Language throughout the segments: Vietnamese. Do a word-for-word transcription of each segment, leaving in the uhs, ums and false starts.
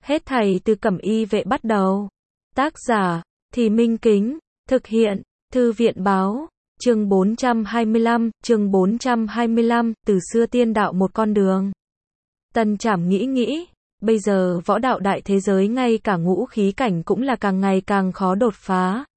Hết thảy từ Cẩm Y Vệ bắt đầu. Tác giả, Thì Minh Kính, thực hiện, Thư viện báo, chương bốn trăm hai mươi lăm, chương bốn trăm hai mươi lăm, từ xưa tiên đạo một con đường. Tần Trảm nghĩ nghĩ, bây giờ võ đạo đại thế giới ngay cả ngũ khí cảnh cũng là càng ngày càng khó đột phá.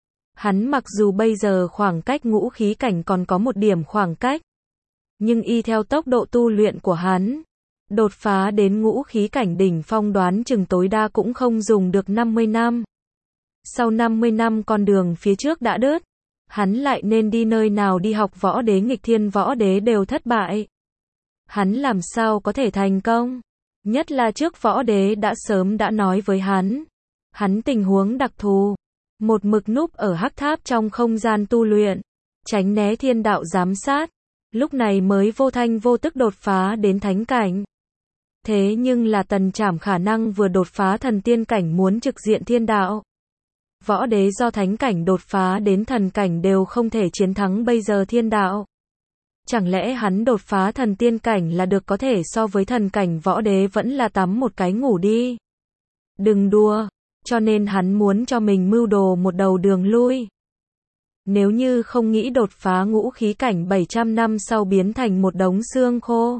Hắn mặc dù bây giờ khoảng cách ngũ khí cảnh còn có một điểm khoảng cách, nhưng y theo tốc độ tu luyện của hắn, đột phá đến ngũ khí cảnh đỉnh phong đoán chừng tối đa cũng không dùng được năm mươi năm. Sau năm mươi năm con đường phía trước đã đứt, hắn lại nên đi nơi nào đi học võ đế nghịch thiên võ đế đều thất bại. Hắn làm sao có thể thành công? Nhất là trước võ đế đã sớm đã nói với hắn. Hắn tình huống đặc thù. Một mực núp ở hắc tháp trong không gian tu luyện. Tránh né thiên đạo giám sát. Lúc này mới vô thanh vô tức đột phá đến thánh cảnh. Thế nhưng là Tần Trảm khả năng vừa đột phá thần tiên cảnh muốn trực diện thiên đạo. Võ đế do thánh cảnh đột phá đến thần cảnh đều không thể chiến thắng bây giờ thiên đạo. Chẳng lẽ hắn đột phá thần tiên cảnh là được có thể so với thần cảnh võ đế vẫn là tắm một cái ngủ đi. Đừng đùa, cho nên hắn muốn cho mình mưu đồ một đầu đường lui. Nếu như không nghĩ đột phá ngũ khí cảnh bảy trăm năm sau biến thành một đống xương khô.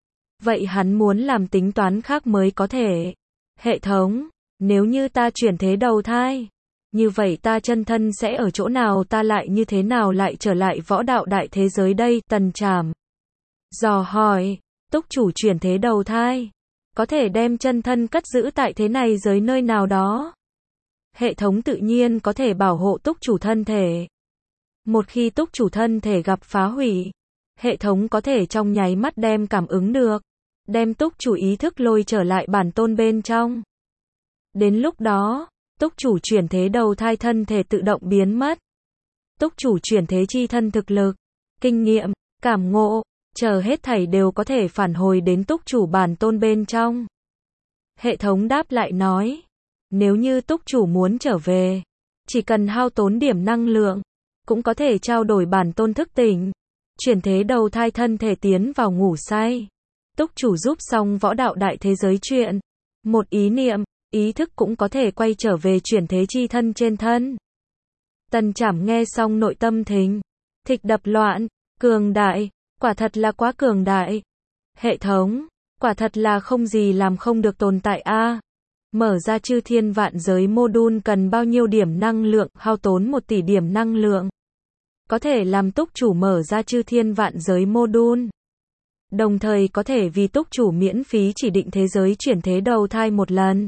Vậy hắn muốn làm tính toán khác mới có thể. Hệ thống, nếu như ta chuyển thế đầu thai, như vậy ta chân thân sẽ ở chỗ nào, ta lại như thế nào lại trở lại võ đạo đại thế giới đây? Tần Trảm dò hỏi, túc chủ chuyển thế đầu thai, có thể đem chân thân cất giữ tại thế này giới nơi nào đó. Hệ thống tự nhiên có thể bảo hộ túc chủ thân thể. Một khi túc chủ thân thể gặp phá hủy, hệ thống có thể trong nháy mắt đem cảm ứng được, đem túc chủ ý thức lôi trở lại bản tôn bên trong. Đến lúc đó, túc chủ chuyển thế đầu thai thân thể tự động biến mất. Túc chủ chuyển thế chi thân thực lực, kinh nghiệm, cảm ngộ, chờ hết thảy đều có thể phản hồi đến túc chủ bản tôn bên trong. Hệ thống đáp lại nói, nếu như túc chủ muốn trở về, chỉ cần hao tốn điểm năng lượng, cũng có thể trao đổi bản tôn thức tỉnh, chuyển thế đầu thai thân thể tiến vào ngủ say. Túc chủ giúp xong võ đạo đại thế giới chuyện, một ý niệm, ý thức cũng có thể quay trở về chuyển thế chi thân trên thân. Tần Trảm nghe xong nội tâm thình thịch đập loạn, cường đại, quả thật là quá cường đại. Hệ thống, quả thật là không gì làm không được tồn tại a. À, mở ra chư thiên vạn giới module cần bao nhiêu điểm năng lượng, hao tốn một tỷ điểm năng lượng. Có thể làm túc chủ mở ra chư thiên vạn giới module. Đồng thời có thể vì túc chủ miễn phí chỉ định thế giới chuyển thế đầu thai một lần.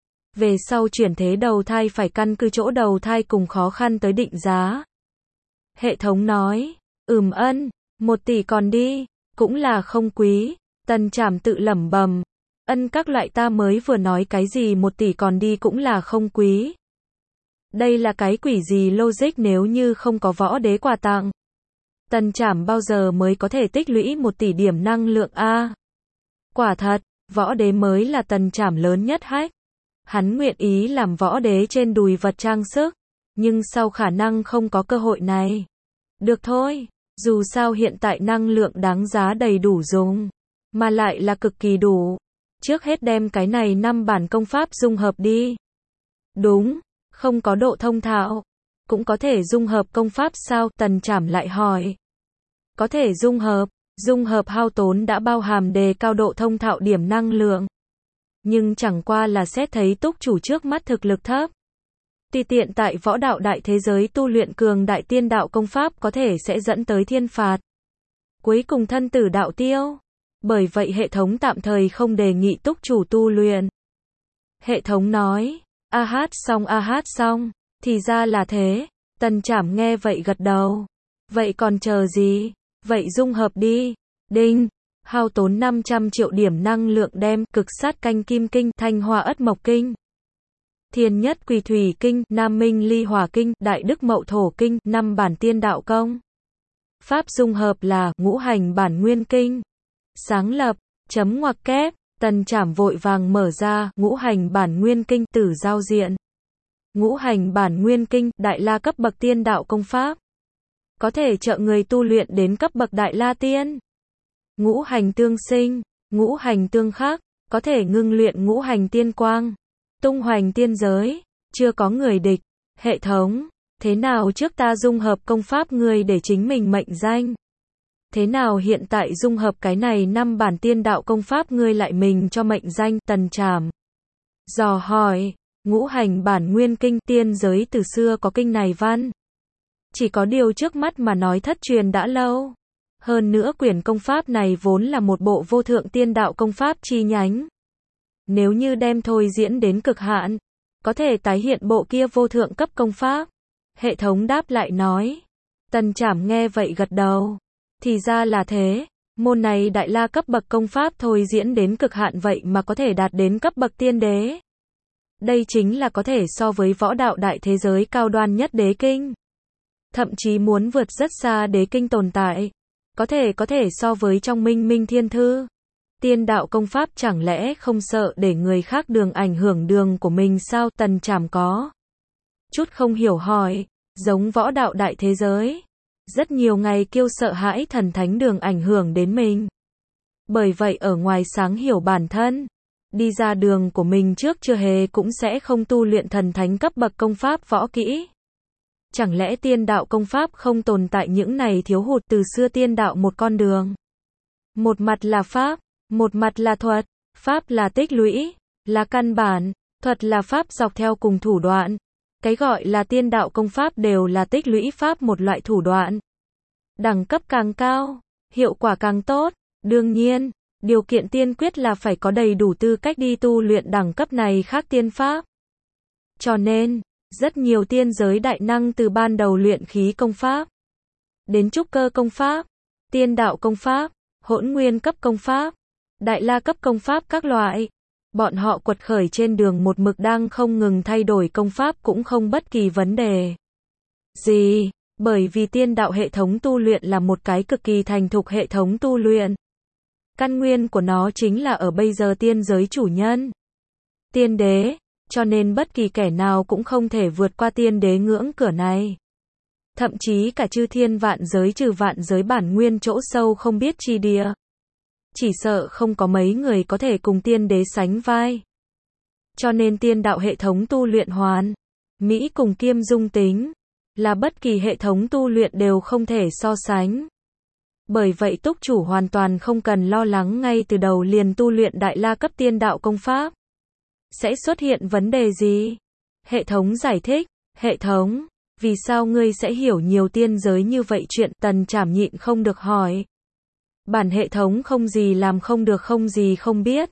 Về sau chuyển thế đầu thai phải căn cứ chỗ đầu thai cùng khó khăn tới định giá. Hệ thống nói, ừm ân, một tỷ còn đi, cũng là không quý. Tần Trảm tự lẩm bẩm, ân các loại ta mới vừa nói cái gì một tỷ còn đi cũng là không quý. Đây là cái quỷ gì logic nếu như không có võ đế quà tặng. Tần Trảm bao giờ mới có thể tích lũy một tỷ điểm năng lượng a? À, quả thật, võ đế mới là Tần Trảm lớn nhất hách. Hắn nguyện ý làm võ đế trên đùi vật trang sức, nhưng sau khả năng không có cơ hội này. Được thôi, dù sao hiện tại năng lượng đáng giá đầy đủ dùng, mà lại là cực kỳ đủ. Trước hết đem cái này năm bản công pháp dung hợp đi. Đúng, không có độ thông thạo, cũng có thể dung hợp công pháp sao? Tần Trảm lại hỏi. Có thể dung hợp, dung hợp hao tốn đã bao hàm đề cao độ thông thạo điểm năng lượng. Nhưng chẳng qua là xét thấy túc chủ trước mắt thực lực thấp. Tùy tiện tại võ đạo đại thế giới tu luyện cường đại tiên đạo công pháp có thể sẽ dẫn tới thiên phạt. Cuối cùng thân tử đạo tiêu. Bởi vậy hệ thống tạm thời không đề nghị túc chủ tu luyện. Hệ thống nói, a hát xong a hát xong, thì ra là thế. Tần Trảm nghe vậy gật đầu. Vậy còn chờ gì? Vậy dung hợp đi. Đinh. Hao tốn năm trăm triệu điểm năng lượng đem cực sát canh kim kinh, thanh hoa ất mộc kinh, thiên nhất quỳ thủy kinh, nam minh ly hỏa kinh, đại đức mậu thổ kinh, năm bản tiên đạo công. Pháp dung hợp là ngũ hành bản nguyên kinh. Sáng lập, chấm ngoặc kép, Tần Trảm vội vàng mở ra ngũ hành bản nguyên kinh tử giao diện. Ngũ hành bản nguyên kinh, đại la cấp bậc tiên đạo công pháp. Có thể trợ người tu luyện đến cấp bậc đại la tiên. Ngũ hành tương sinh, ngũ hành tương khắc, có thể ngưng luyện ngũ hành tiên quang, tung hoành tiên giới, chưa có người địch. Hệ thống, thế nào trước ta dung hợp công pháp ngươi để chính mình mệnh danh? Thế nào hiện tại dung hợp cái này năm bản tiên đạo công pháp ngươi lại mình cho mệnh danh? Tần Trảm dò hỏi, ngũ hành bản nguyên kinh, tiên giới từ xưa có kinh này văn. Chỉ có điều trước mắt mà nói thất truyền đã lâu. Hơn nữa quyển công pháp này vốn là một bộ vô thượng tiên đạo công pháp chi nhánh. Nếu như đem thôi diễn đến cực hạn, có thể tái hiện bộ kia vô thượng cấp công pháp. Hệ thống đáp lại nói. Tần Trảm nghe vậy gật đầu. Thì ra là thế, môn này đại la cấp bậc công pháp thôi diễn đến cực hạn vậy mà có thể đạt đến cấp bậc tiên đế. Đây chính là có thể so với võ đạo đại thế giới cao đoan nhất đế kinh. Thậm chí muốn vượt rất xa đế kinh tồn tại. Có thể có thể so với trong Minh Minh Thiên Thư. Tiên đạo công pháp chẳng lẽ không sợ để người khác đường ảnh hưởng đường của mình sao? Tần Trảm có chút không hiểu hỏi, giống võ đạo đại thế giới. Rất nhiều ngày kiêu sợ hãi thần thánh đường ảnh hưởng đến mình. Bởi vậy ở ngoài sáng hiểu bản thân, đi ra đường của mình trước chưa hề cũng sẽ không tu luyện thần thánh cấp bậc công pháp võ kỹ. Chẳng lẽ tiên đạo công pháp không tồn tại những này thiếu hụt? Từ xưa tiên đạo một con đường. Một mặt là pháp, một mặt là thuật. Pháp là tích lũy, là căn bản, thuật là pháp dọc theo cùng thủ đoạn. Cái gọi là tiên đạo công pháp đều là tích lũy pháp một loại thủ đoạn. Đẳng cấp càng cao, hiệu quả càng tốt. Đương nhiên, điều kiện tiên quyết là phải có đầy đủ tư cách đi tu luyện đẳng cấp này khác tiên pháp. Cho nên, rất nhiều tiên giới đại năng từ ban đầu luyện khí công pháp, đến trúc cơ công pháp, tiên đạo công pháp, hỗn nguyên cấp công pháp, đại la cấp công pháp các loại. Bọn họ quật khởi trên đường một mực đang không ngừng thay đổi công pháp cũng không bất kỳ vấn đề gì, bởi vì tiên đạo hệ thống tu luyện là một cái cực kỳ thành thục hệ thống tu luyện. Căn nguyên của nó chính là ở bây giờ tiên giới chủ nhân, tiên đế, cho nên bất kỳ kẻ nào cũng không thể vượt qua tiên đế ngưỡng cửa này. Thậm chí cả chư thiên vạn giới trừ vạn giới bản nguyên chỗ sâu không biết chi địa. Chỉ sợ không có mấy người có thể cùng tiên đế sánh vai. Cho nên tiên đạo hệ thống tu luyện hoàn mỹ cùng kiêm dung tính, là bất kỳ hệ thống tu luyện đều không thể so sánh. Bởi vậy túc chủ hoàn toàn không cần lo lắng ngay từ đầu liền tu luyện đại la cấp tiên đạo công pháp sẽ xuất hiện vấn đề gì. Hệ thống giải thích. Hệ thống, vì sao ngươi sẽ hiểu nhiều tiên giới như vậy? Chuyện Tần Trảm nhịn không được hỏi. Bản hệ thống không gì làm không được, không gì không biết.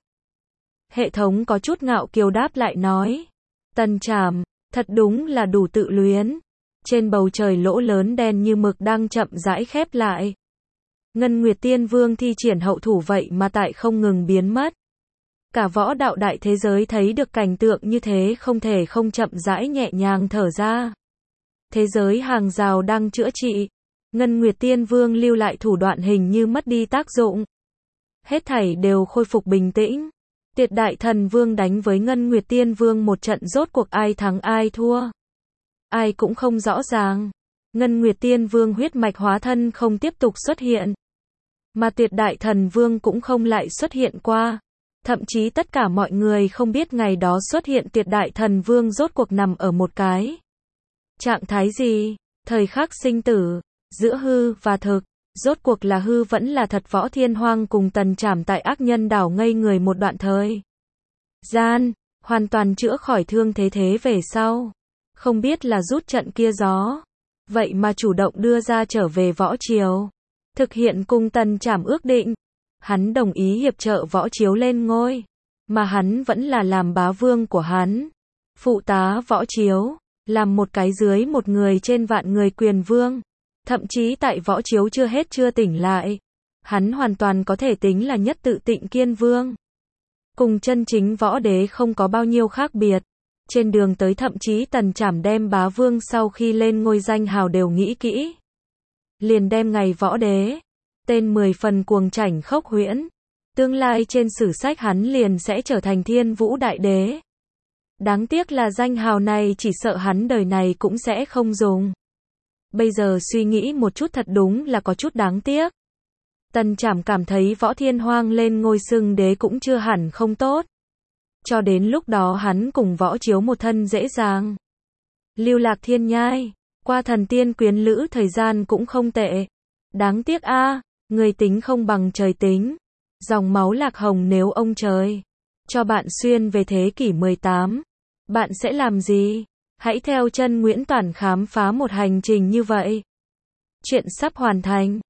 Hệ thống có chút ngạo kiều đáp lại nói. Tần Trảm, thật đúng là đủ tự luyến. Trên bầu trời lỗ lớn đen như mực đang chậm rãi khép lại. Ngân Nguyệt Tiên Vương thi triển hậu thủ vậy mà tại không ngừng biến mất. Cả võ đạo đại thế giới thấy được cảnh tượng như thế không thể không chậm rãi nhẹ nhàng thở ra. Thế giới hàng rào đang chữa trị. Ngân Nguyệt Tiên Vương lưu lại thủ đoạn hình như mất đi tác dụng. Hết thảy đều khôi phục bình tĩnh. Tiệt Đại Thần Vương đánh với Ngân Nguyệt Tiên Vương một trận, rốt cuộc ai thắng ai thua, ai cũng không rõ ràng. Ngân Nguyệt Tiên Vương huyết mạch hóa thân không tiếp tục xuất hiện, mà Tiệt Đại Thần Vương cũng không lại xuất hiện qua. Thậm chí tất cả mọi người không biết ngày đó xuất hiện Tiệt Đại Thần Vương rốt cuộc nằm ở một cái trạng thái gì, thời khắc sinh tử, giữa hư và thực, rốt cuộc là hư vẫn là thật. Võ Thiên Hoang cùng Tần Trảm tại Ác Nhân Đảo ngây người một đoạn thời gian, hoàn toàn chữa khỏi thương thế, thế về sau, không biết là rút trận kia gió, vậy mà chủ động đưa ra trở về Võ Triều, thực hiện cùng Tần Trảm ước định. Hắn đồng ý hiệp trợ Võ Chiếu lên ngôi, mà hắn vẫn là làm bá vương của hắn, phụ tá Võ Chiếu, làm một cái dưới một người trên vạn người quyền vương. Thậm chí tại Võ Chiếu chưa hết chưa tỉnh lại, hắn hoàn toàn có thể tính là nhất tự Tịnh Kiên Vương. Cùng chân chính võ đế không có bao nhiêu khác biệt. Trên đường tới thậm chí Tần Trảm đem bá vương sau khi lên ngôi danh hào đều nghĩ kỹ. Liền đem ngày võ đế, tên mười phần cuồng chảnh khốc huyễn. Tương lai trên sử sách hắn liền sẽ trở thành Thiên Vũ Đại Đế. Đáng tiếc là danh hào này chỉ sợ hắn đời này cũng sẽ không dùng. Bây giờ suy nghĩ một chút thật đúng là có chút đáng tiếc. Tần Trảm cảm thấy Võ Thiên Hoang lên ngôi xưng đế cũng chưa hẳn không tốt. Cho đến lúc đó hắn cùng Võ Chiếu một thân dễ dàng. Lưu lạc thiên nhai, qua thần tiên quyến lữ thời gian cũng không tệ. Đáng tiếc a, người tính không bằng trời tính. Dòng máu Lạc Hồng nếu ông trời cho bạn xuyên về thế kỷ mười tám, bạn sẽ làm gì? Hãy theo chân Nguyễn Toản khám phá một hành trình như vậy. Chuyện sắp hoàn thành.